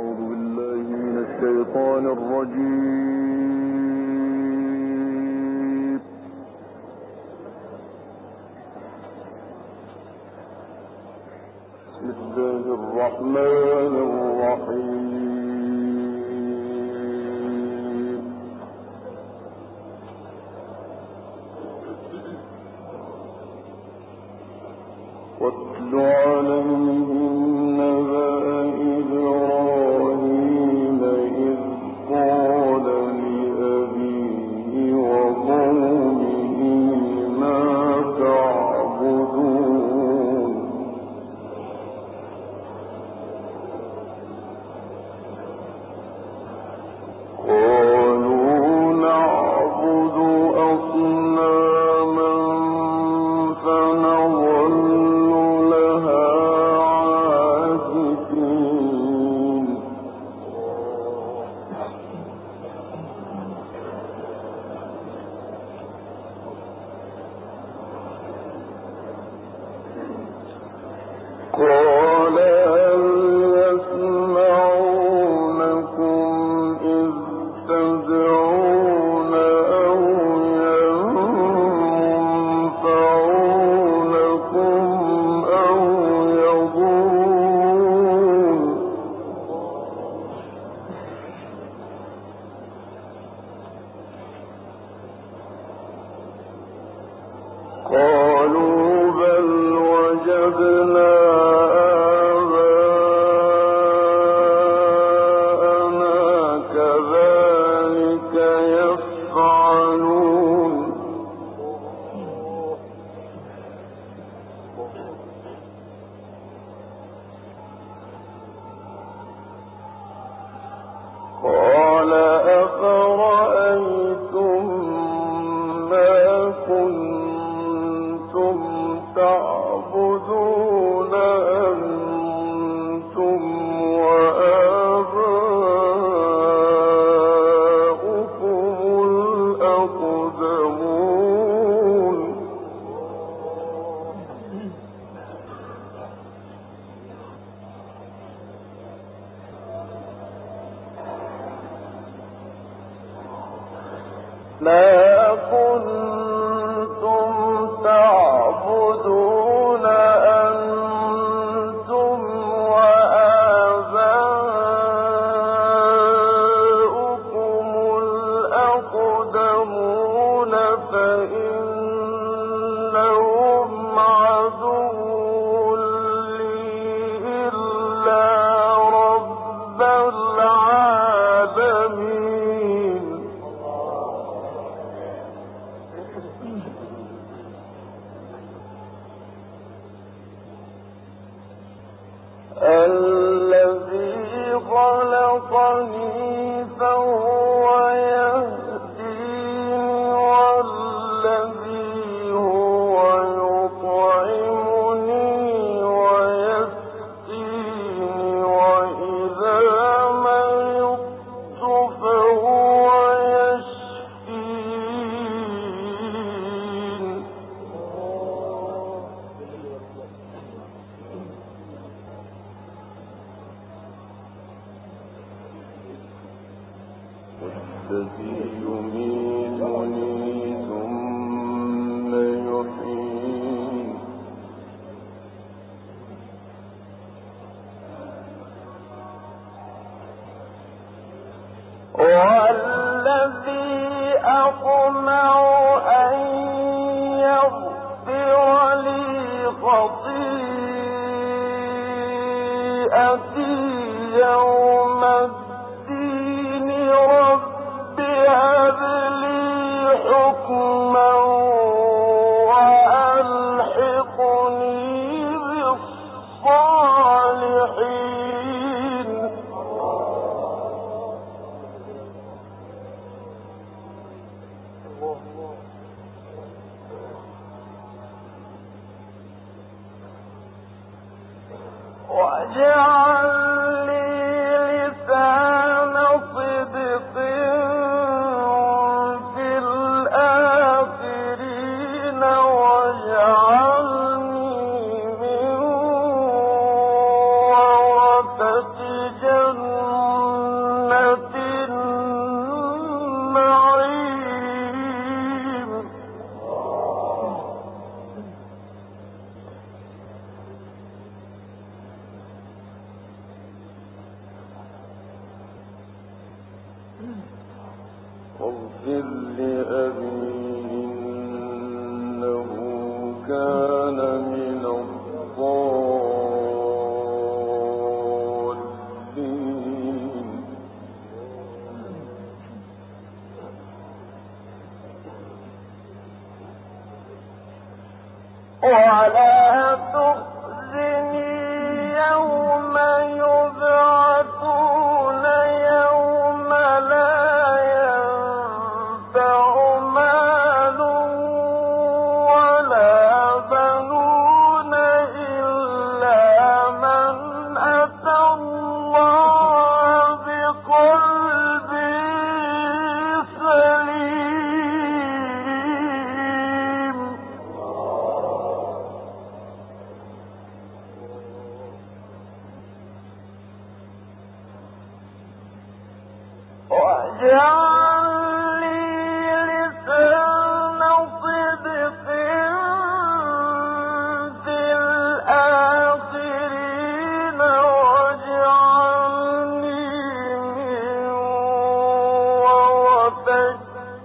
الشيطان الرجيم. بسم الله الرحمن الرحيم. واتل عليهم نبأ إبراهيم إذ قال لأبيه وقومه ما تعبدون قالوا نعبد أصناما فنظل لها عاكفين قال هل يسمعونكم إذ تدعون أو ينفعونكم أو يضرون قالوا بل وجدنا قال أفرأيتم ما كنتم تعبدون أنتم وآباؤكم الأقدمون ما كنتم تعبدون أنتم وآباؤكم الأقدمون فإنهم عدو لي إلا رب العالمين الذي خلقني فهو يهدين والذي هو يطعمني ويسقين وإذا مرضت فهو يشفين والذي يميتني ثم يحيين والذي أطمع أن يغفر لي خطيئتي يوم الدين رب هب لي حكما وألحقني بالصالحين واجعل لي واغفر لأبي إنه كان من الضالين ولا تخزني يوم يبعثون يوم لا ينفع مال ولا بنون إلا من أتى الله بقلب سليم واجعل لي لسان صدق في الآخرين واجعلني من ورثة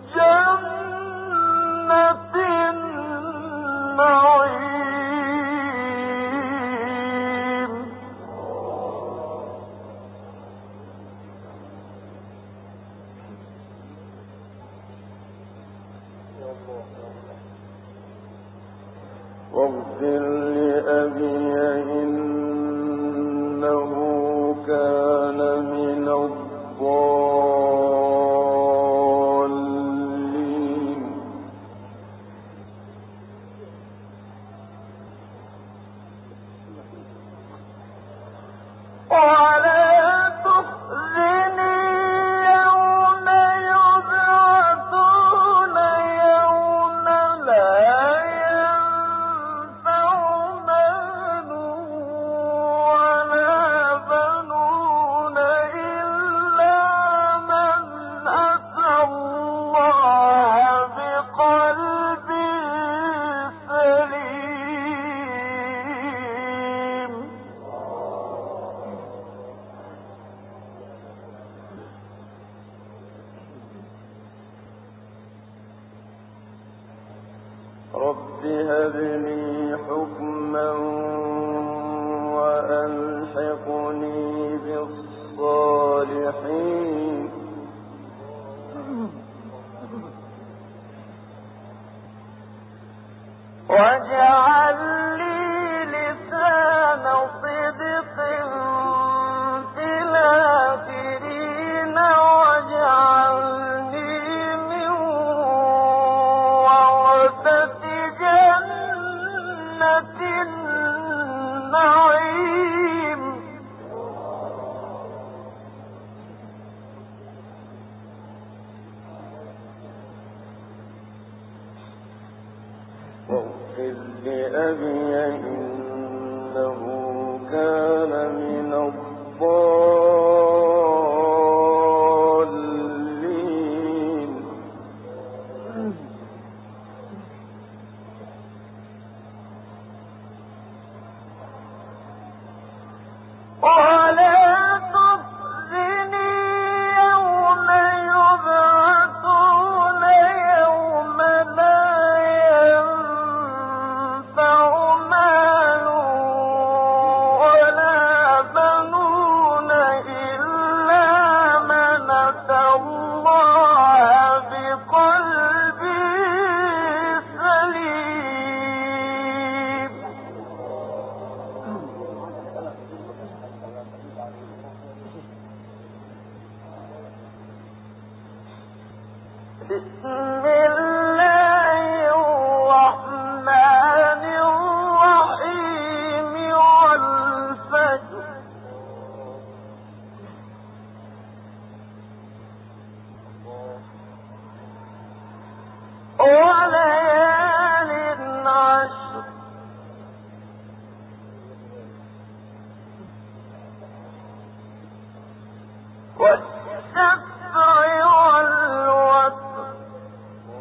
جنة النعيم واغفر لأبي إنه كان من الضالين ولا تخزني يوم يبعثون يوم لا ينفع مال ولا بنون إلا من أتى الله بقلب سليم رب هب لي حكما وألحقني بالصالحين واجعل لي لسان صدق في الآخرين واجعلني من ورثة جنة النعيم واغفر لأبي إنه كان من الضالين ولا تخزني يوم يبعثون يوم لا ينفع مال ولا بنون إلا من أتى الله بقلب سليم بسم الله الرحمن الرحيم والفجر وليال عشر والشفع والوتر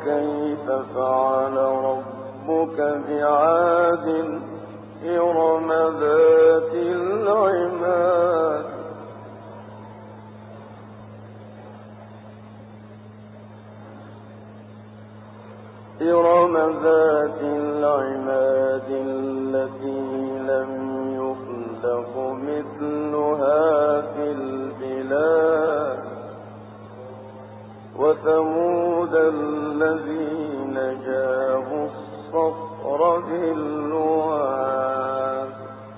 كيف فعل ربك بعاد إرم ذات العماد إرم ذات العماد التي لم يخلق مثلها في البلاد وثمود الذين جابوا الصخر بالواد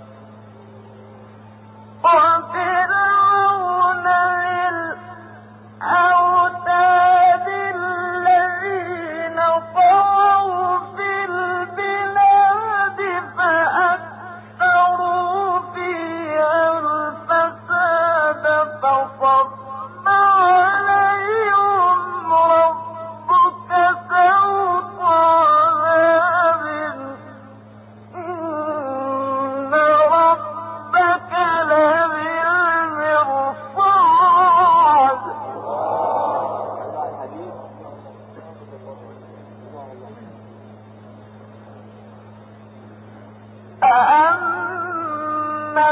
وفرعون الأوتاد الذين طغوا في البلاد فأكثروا فيها الفساد فصب عليهم ربك سوط عذاب إن ربك لبالمرصاد أأما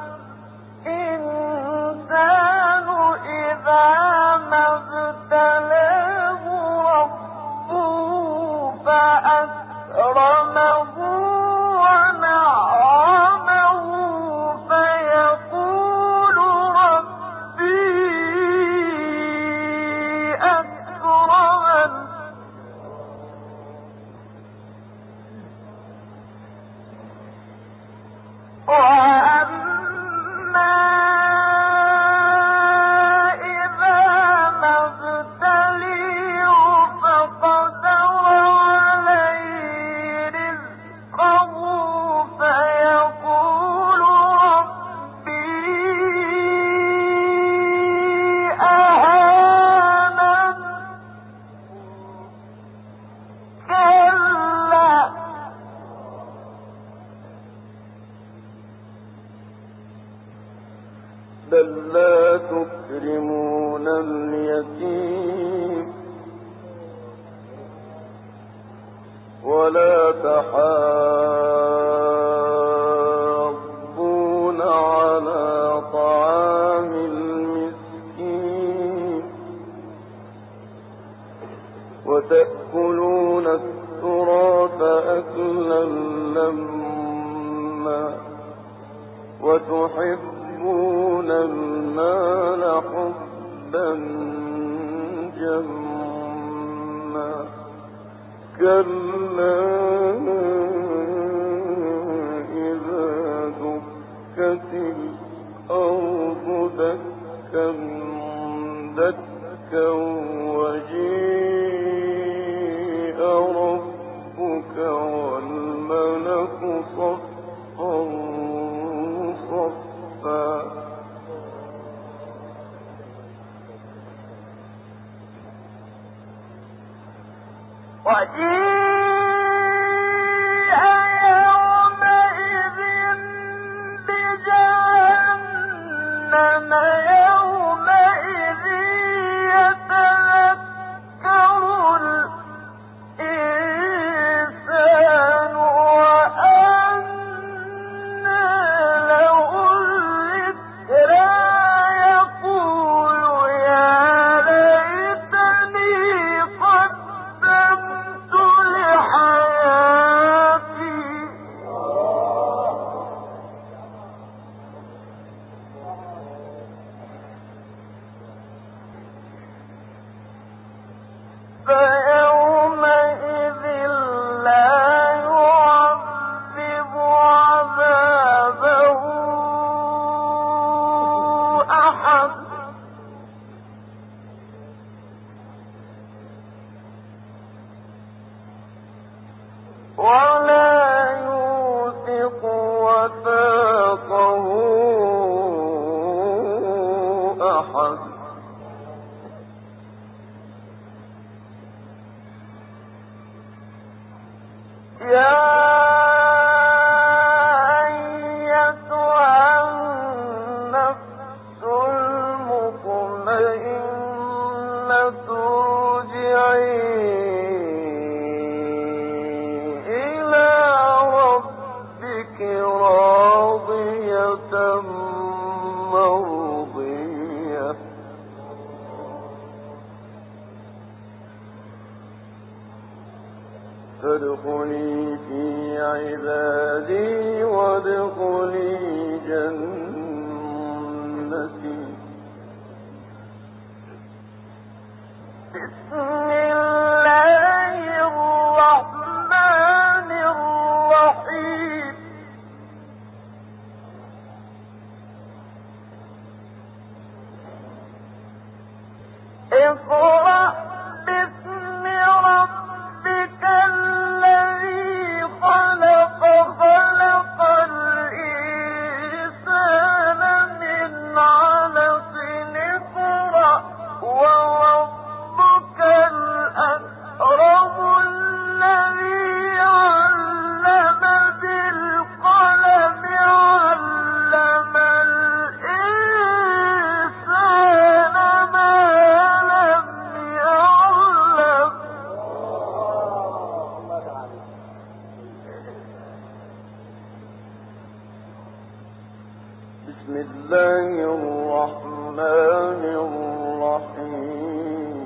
الإنسان إذا ما ابتلاه ربه فأكرمه ونعمه فيقول ربي أكرمن وأما إذا ما ابتليه فقدر عليه رزقه فيقول ربي أهانن كلا بل لا تكرمون اليتيم ولا تحاضون على طعام المسكين وتأكلون التراث أكلا لما وتحبون المال حبا جما كلا إذا دكت الأرض دكا دكا وجيء ربك والملك صفا صفا وجيء يومئذ بجهنم يومئذ يتذكر ادخلي جنتي. بسم الله الرحمن الرحيم. اقرأ باسم ربك الذي خلق، خلق الإنسان من علق. اقرأ وربك الأكرم الذي علم بالقلم، علم الإنسان ما لم يعلم. بسم الله الرحمن الرحيم.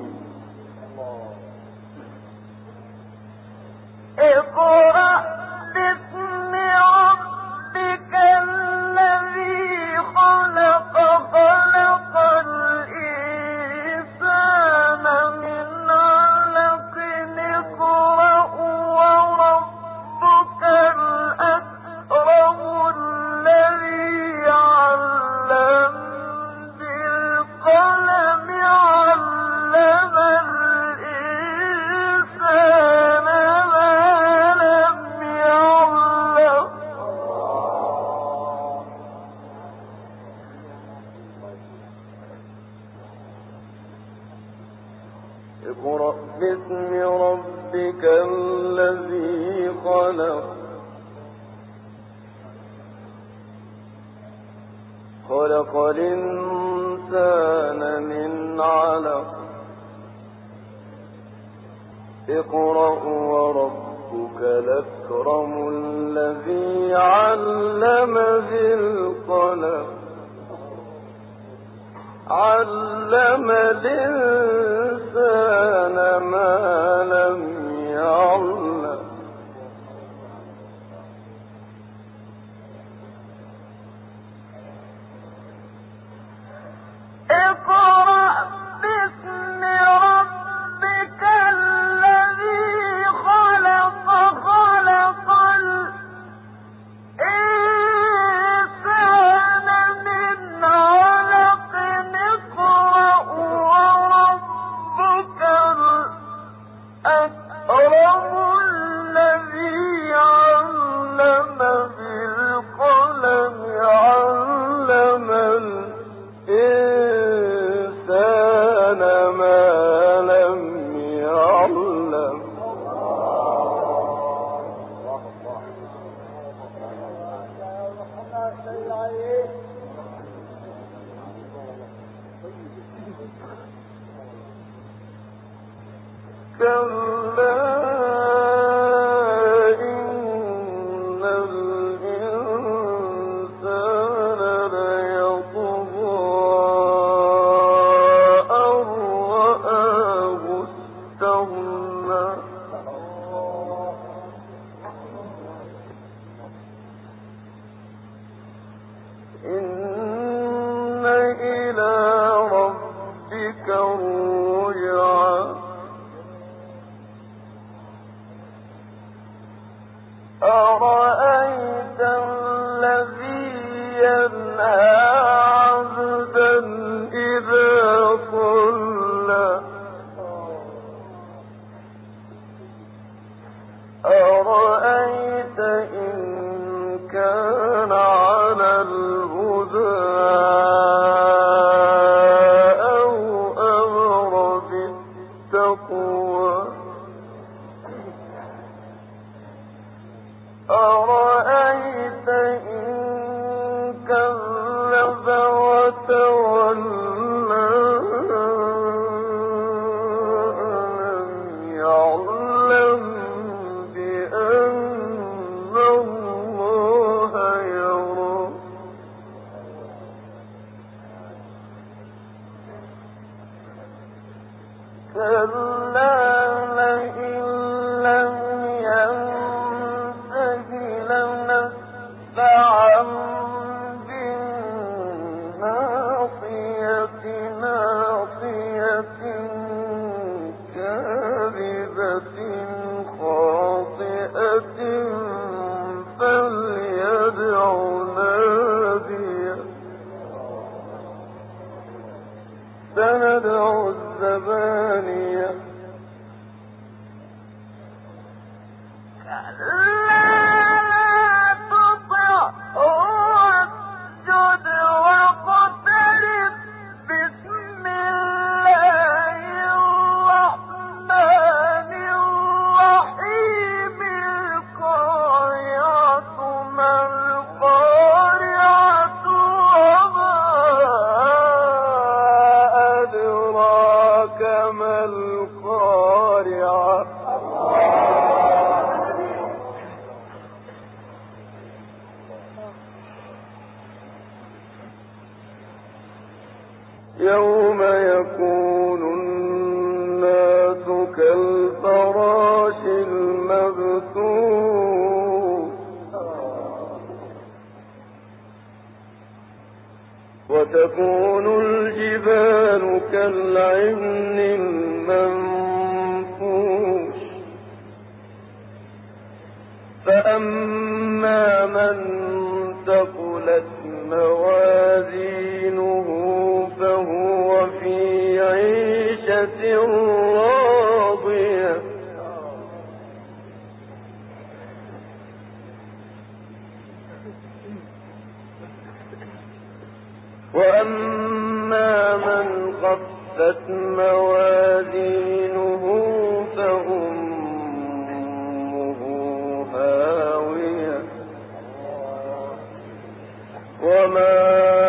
اقرأ باسم ربك الذي خلق، خلق الإنسان من علق. اقرأ وربك الأكرم الذي علم بالقلم، علم الإنسان ما لم يعلم. اقرأ باسم ربك الذي خلق، خلق الإنسان من علق. اقرأ وربك الأكرم الذي علم بالقلم، علم الإنسان ما لم يعلم. اقرأ باسم ربك الذي خلق، خلق الإنسان من علق. اقرأ وربك الأكرم الذي علم بالقلم، علم الإنسان ما لم يعلم. كلا إن الإنسان ليطغى أن رآه استغنى. إن إلى ربك الرجعى. أرأيت الذي ينهى عبدا إذا صلى، أرأيت إن كان على الهدى أو أمر بالتقوى، أرأيت إن كذب وتولى، ألم يعلم بأن الله يرى. كلا لئن لم ينته لنسفعا يوم يكون الناس كالفراش المبثوث وتكون الجبال كالعهن المنفوش فأما من ثقلت موازينه فهو في عيشة راضية وأما من خفت موازينه فأمه هاوية وما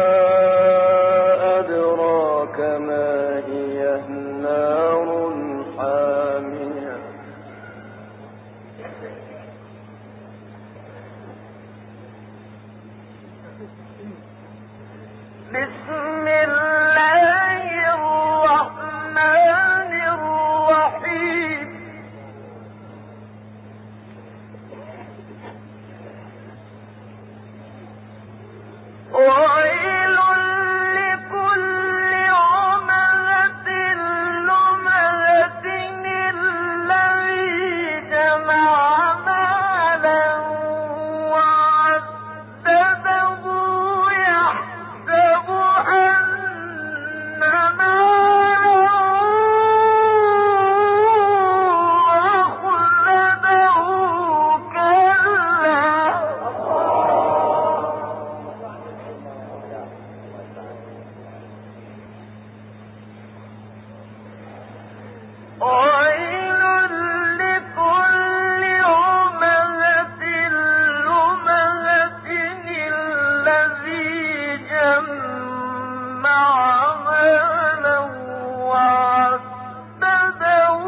أدراك ما هي نار حامية بسم الله الرحمن الرحيم ويل لكل همزة لمزة الذي جمع مالا وعدده يحسب أن ماله أخلده كلا ويل لكل همزة لمزة الذي جمع مالا وعدده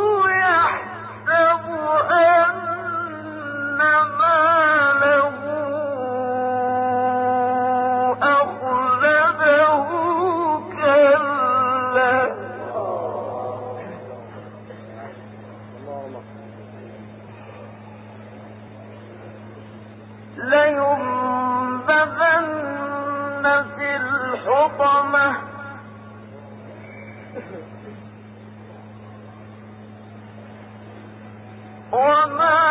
يحسب أن ماله أخلده كلا لينبذن في الحطمة وما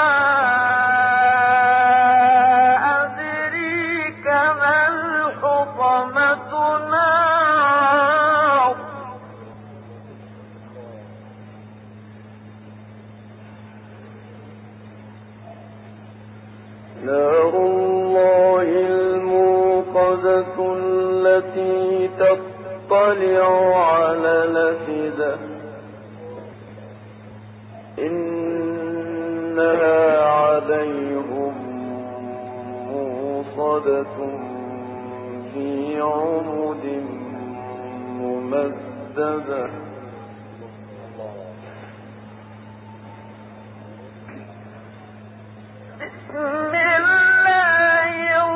أدريك ما الحطمة نار نار الله الموقدة التي تطلع على الأفئدة إنها عليهم موصدة في عمد ممددة بسم الله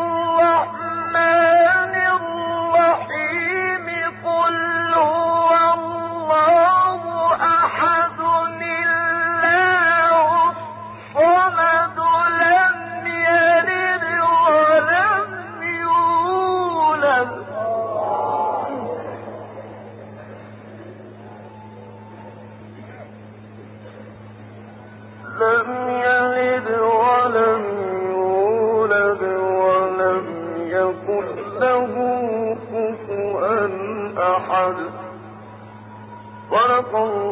الرحمن الرحيم قل هو الله أحد الله الصمد لم يلد ولم يولد لم يلد ولم يولد ولم يكن له كفوا أحد صدق الله